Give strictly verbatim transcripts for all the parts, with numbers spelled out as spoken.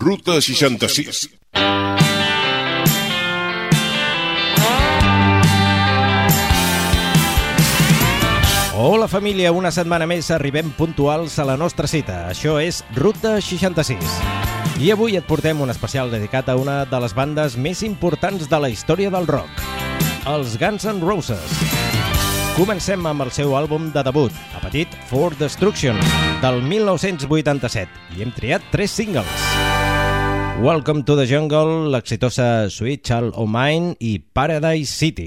Ruta seixanta-sis. Hola família, una setmana més arribem puntuals a la nostra cita. Això és Ruta seixanta-sis. I avui et portem un especial dedicat a una de les bandes més importants de la història del rock, els Guns N' Roses. Comencem amb el seu àlbum de debut, Appetite for Destruction, del mil nou-cents vuitanta-set, i hem triat tres singles: Welcome to the Jungle, l'exitosa Sweet Child O' Mine i Paradise City.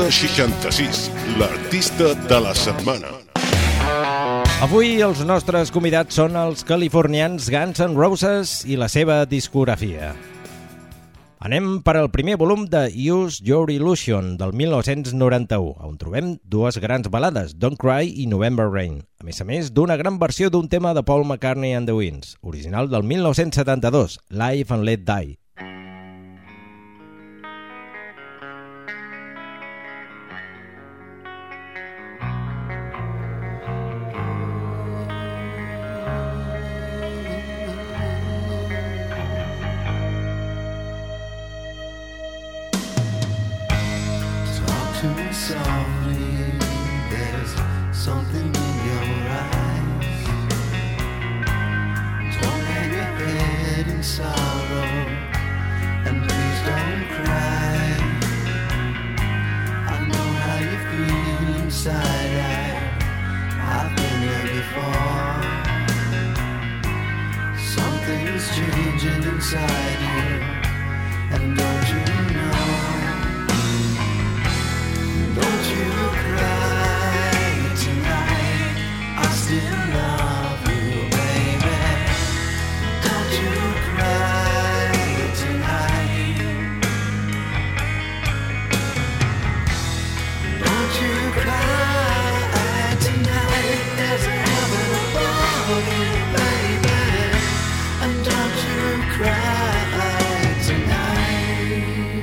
Ruta seixanta-sis, l'artista de la setmana. Avui els nostres convidats són els californians Guns N' Roses i la seva discografia. Anem per al primer volum de Use Your Illusion del mil nou-cents noranta-u, on trobem dues grans balades, Don't Cry i November Rain, a més a més d'una gran versió d'un tema de Paul McCartney and the Winds, original del mil nou-cents setanta-dos, Live and Let Die. Softly, there's something in your eyes. Don't hang your head in sorrow, and please don't cry. I know how you feel inside. I, I've been there before. Something's changing inside you, and don't you know? Don't you cry tonight, I still love you, baby. Don't you cry tonight. Don't you cry tonight, there's a heaven above you, baby. And don't you cry tonight.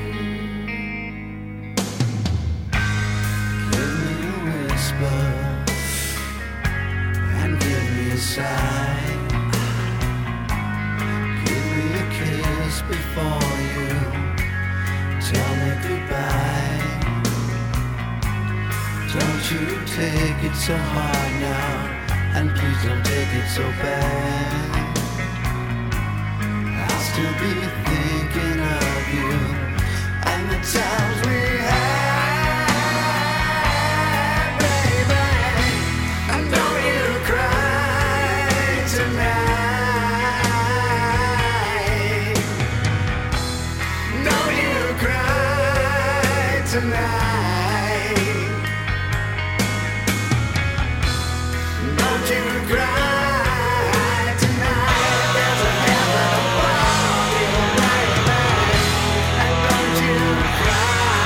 And give me a sigh. Give me a kiss before you tell me goodbye. Don't you take it so hard now, and please don't take it so bad. I'll still be thinking of you and the times we had. Tonight, don't you cry tonight, there's a heaven above you, baby, and don't you cry.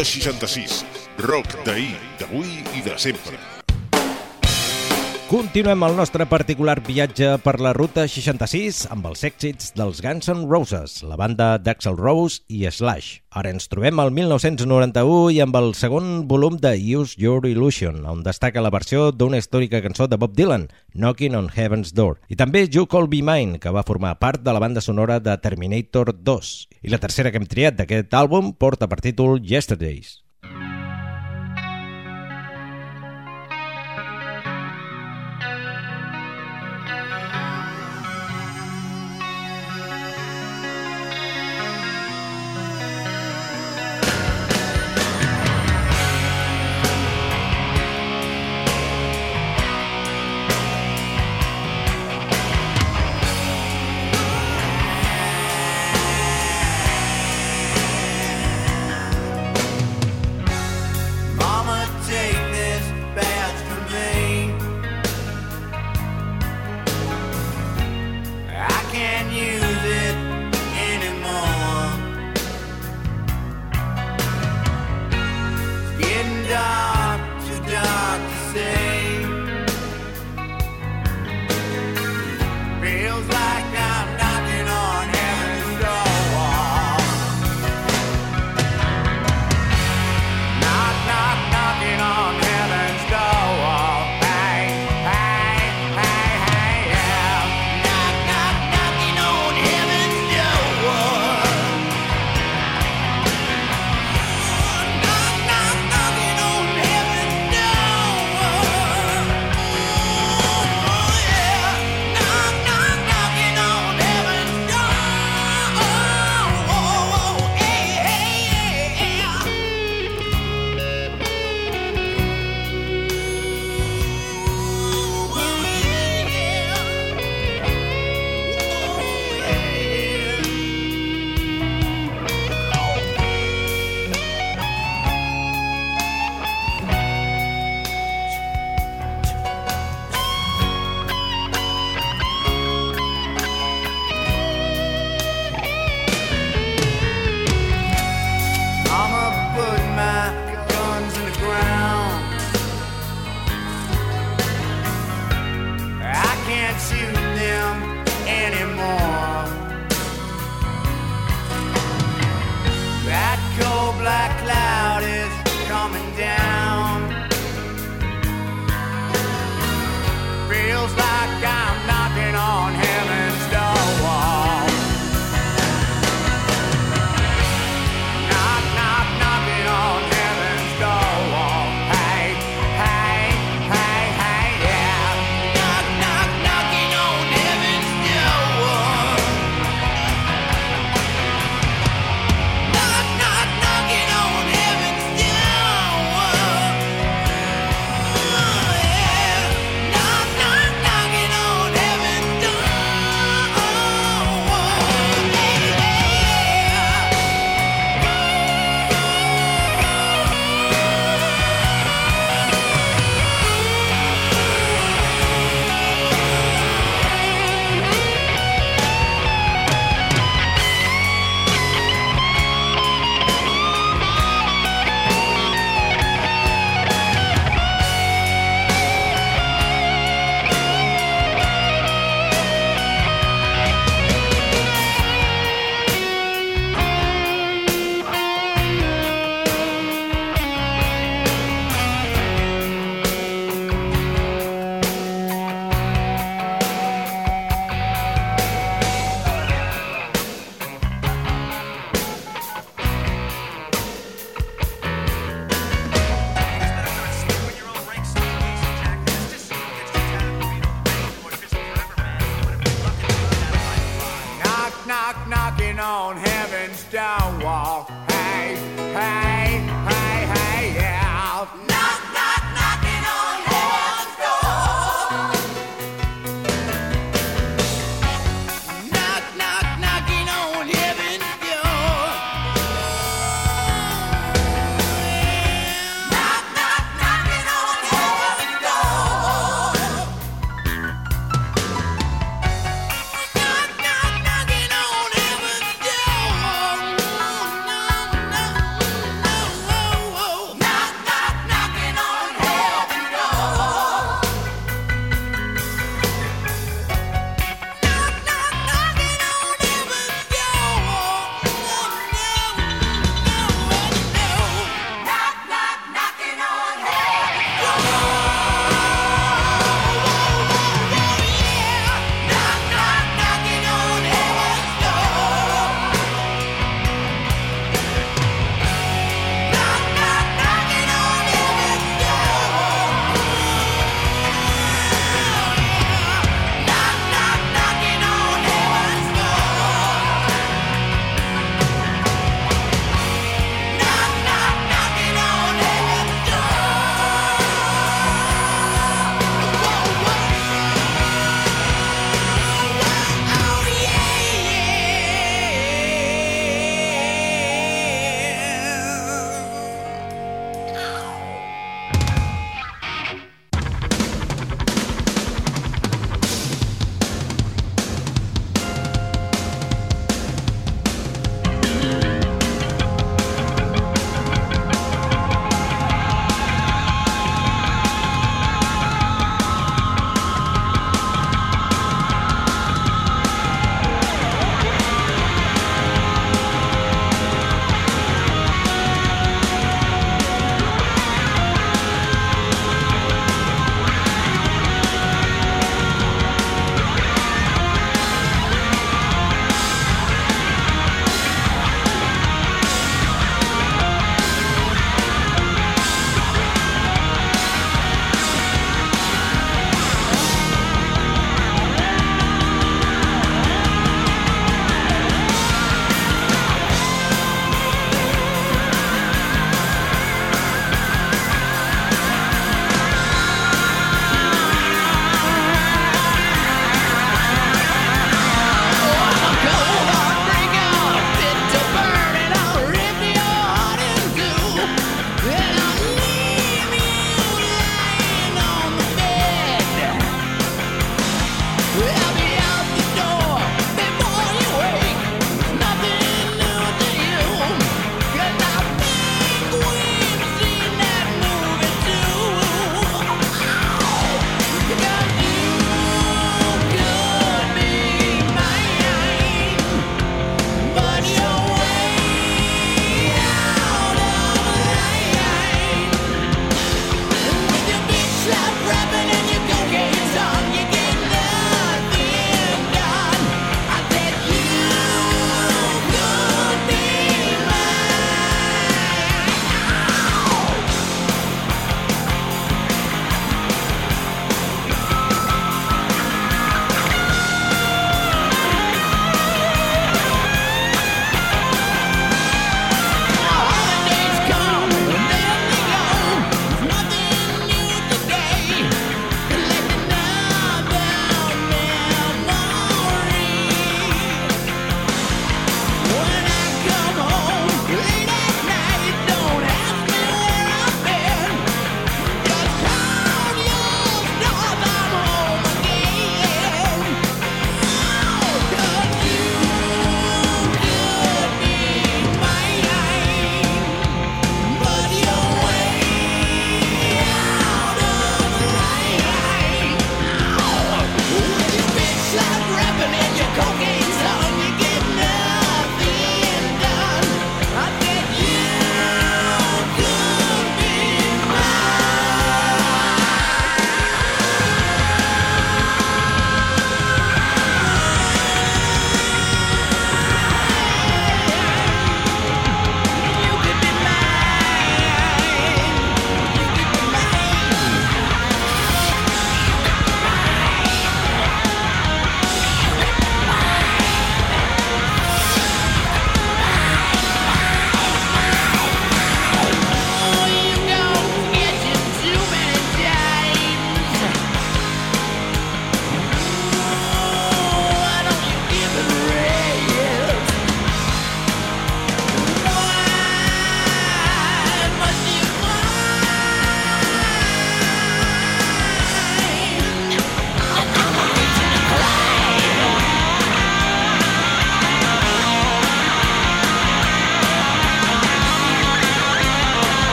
Ruta seixanta-sis. Rock d'ahir, d'avui i de sempre. Continuem el nostre particular viatge per la Ruta seixanta-sis amb els èxits dels Guns N' Roses, la banda d'Axl Rose i Slash. Ara ens trobem al mil nou-cents noranta-u i amb el segon volum de Use Your Illusion, on destaca la versió d'una històrica cançó de Bob Dylan, Knocking on Heaven's Door, i també You Call Be Mine, que va formar part de la banda sonora de Terminator dos. I la tercera que hem triat d'aquest àlbum porta per títol Yesterdays.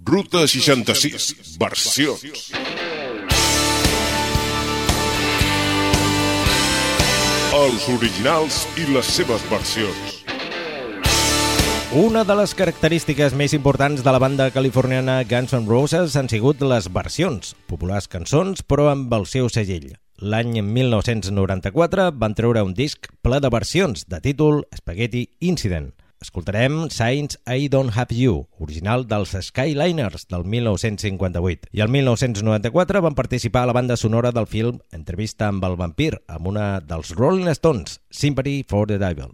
Ruta seixanta-sis, versions. Els originals i les seves versions. Una de les característiques més importants de la banda californiana Guns N' Roses han sigut les versions, populars cançons però amb el seu segell. L'any mil nou-cents noranta-quatre van treure un disc ple de versions de títol Spaghetti Incident. Escoltarem Since I Don't Have You, original dels Skyliners del mil nou-cents cinquanta-vuit. I el mil nou-cents noranta-quatre van participar a la banda sonora del film Entrevista amb el vampir, amb una dels Rolling Stones, Sympathy for the Devil.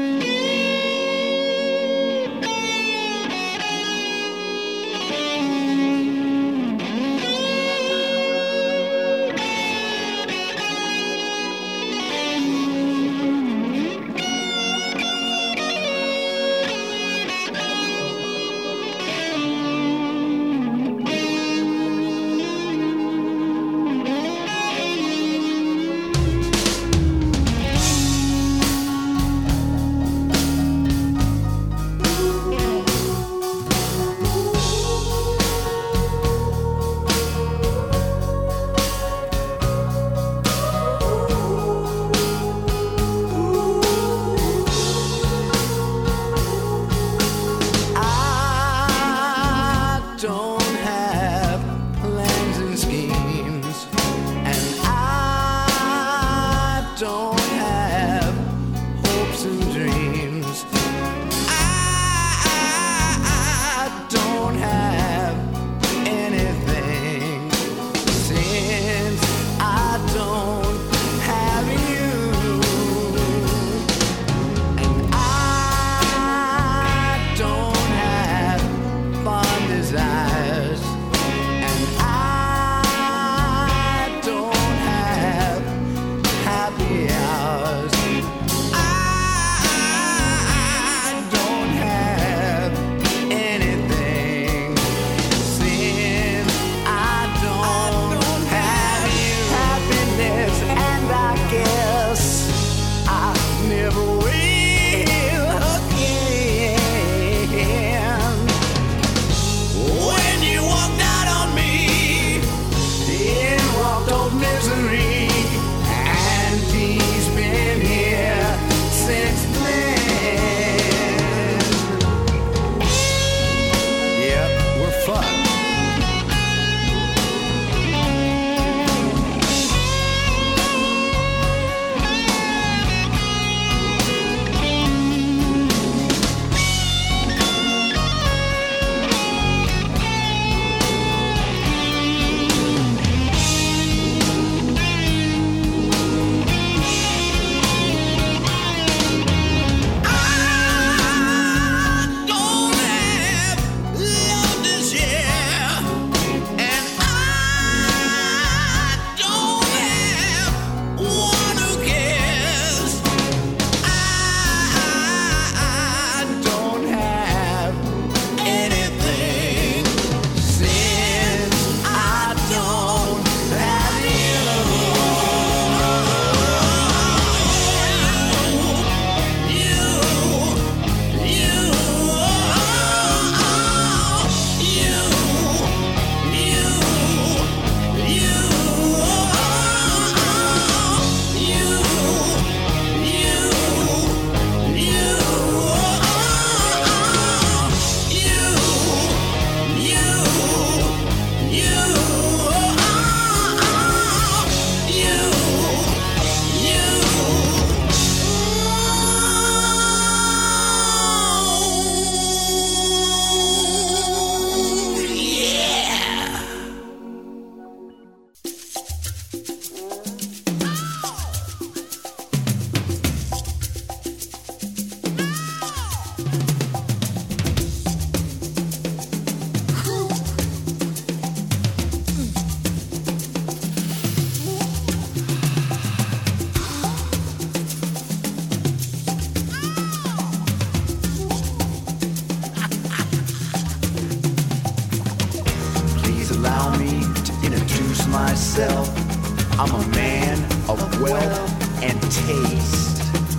myself. I'm a man of wealth and taste.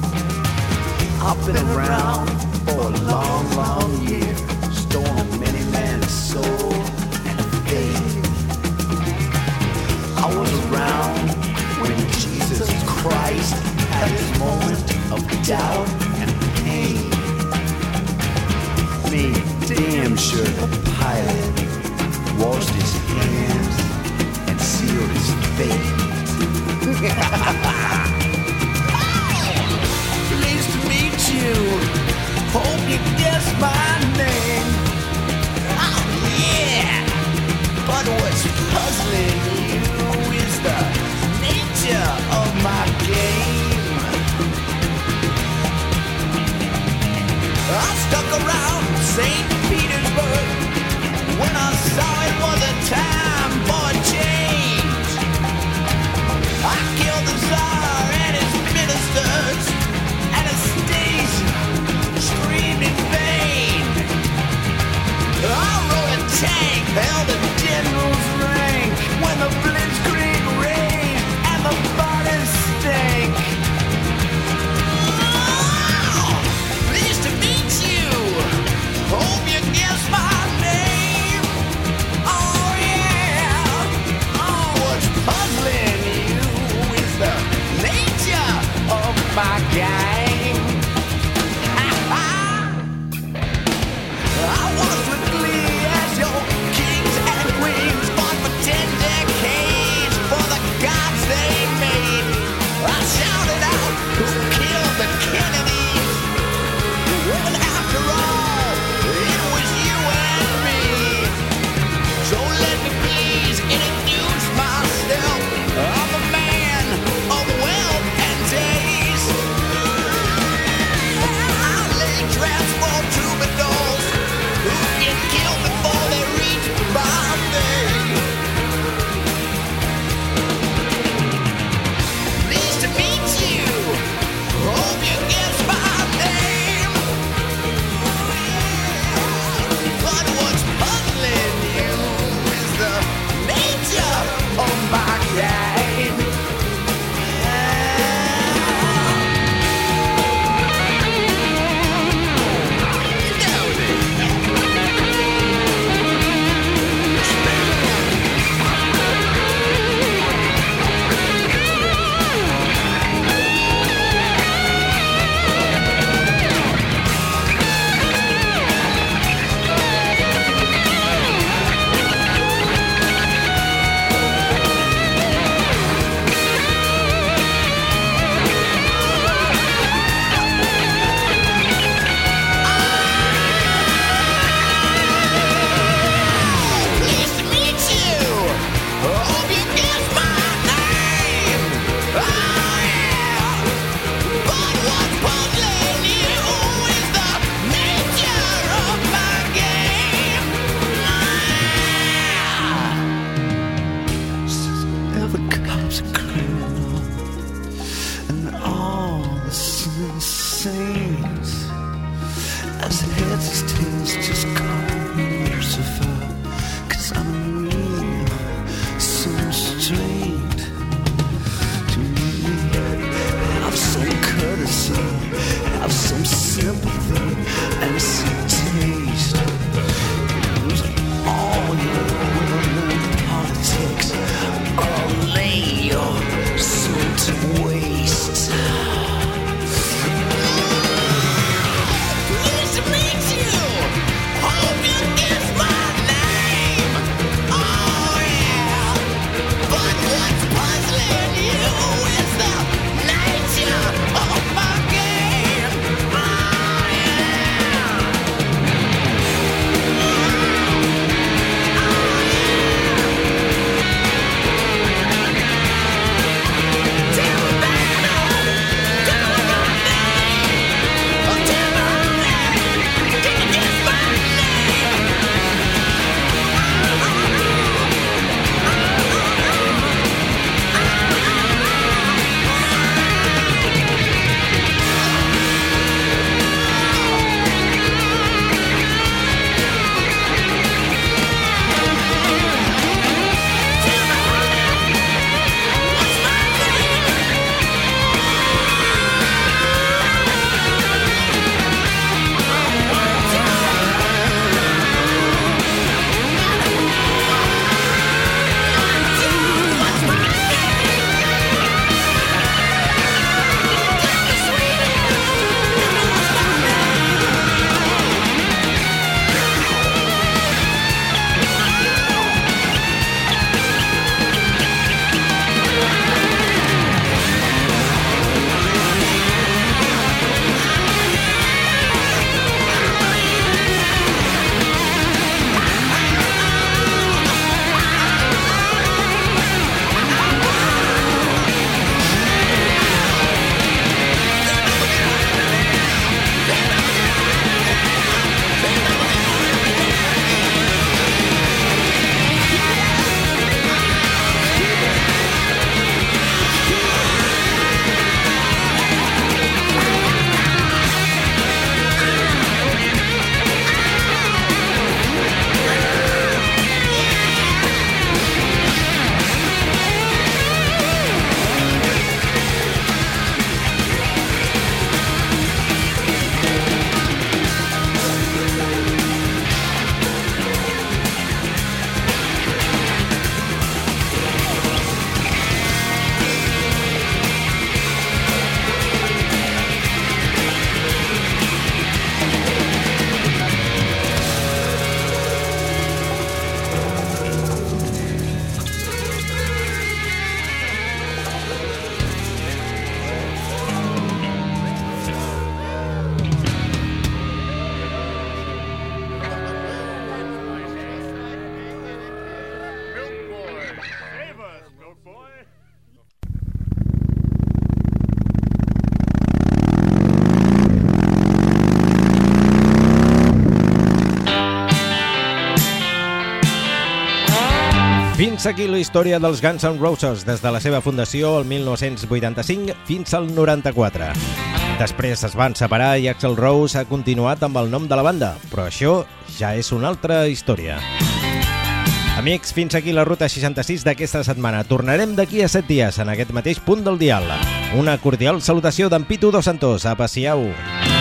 I've been around for a long, long year, stolen many men's soul. doubt and pain. Made damn sure the pilot washed his hands and sealed his fate. Pleased to meet you. Hope you guess my name. Oh yeah. But what's puzzling you is the nature of my game. I stuck around Saint Petersburg when I saw it was a time for a change. I killed the Tsar and his ministers, Anastasia screamed in vain. I rode a tank, held a general's rank when the blitzkrieg raged and the bodies stank. Oh, pleased to meet you. Hope you guess my name. Oh yeah. Oh, what's puzzling you is the nature of my game. I was with glee as your kings and queens fought for ten decades for the gods they made. I shouted out, who killed the Kennedys? Well, after all, it was you and me. So let me please introduce myself. I'm a man of wealth and taste. I lay traps for troubadours who get killed before they reach Bombay. Pleased to meet you. Hope you guess my name. But what's puzzling you is the nature of my game. Pleased to meet you. Hope you guess my name. Oh yeah. But what's puzzling you is the nature of my game. Now the cops are criminal and all the saints. As heads as tails, just call me Lucifer. Cause I'm mean, so strained to me. Have some courtesy, have some sympathy, and some taste. Lose all your will in politics, or lay your soul to waste. Pleased to meet you. Hope you guess my name. Oh yeah. But what's puzzling you is the nature of my game. Oh yeah. Fins aquí la història dels Guns N' Roses des de la seva fundació el mil nou-cents vuitanta-cinc fins al noranta-quatre. Després es van separar i Axl Rose ha continuat amb el nom de la banda, però això ja és una altra història. Amics, fins aquí la Ruta seixanta-sis d'aquesta setmana. Tornarem d'aquí a set dies en aquest mateix punt del dial. Una cordial salutació d'en Pitu Dos Santos. Apa, siau!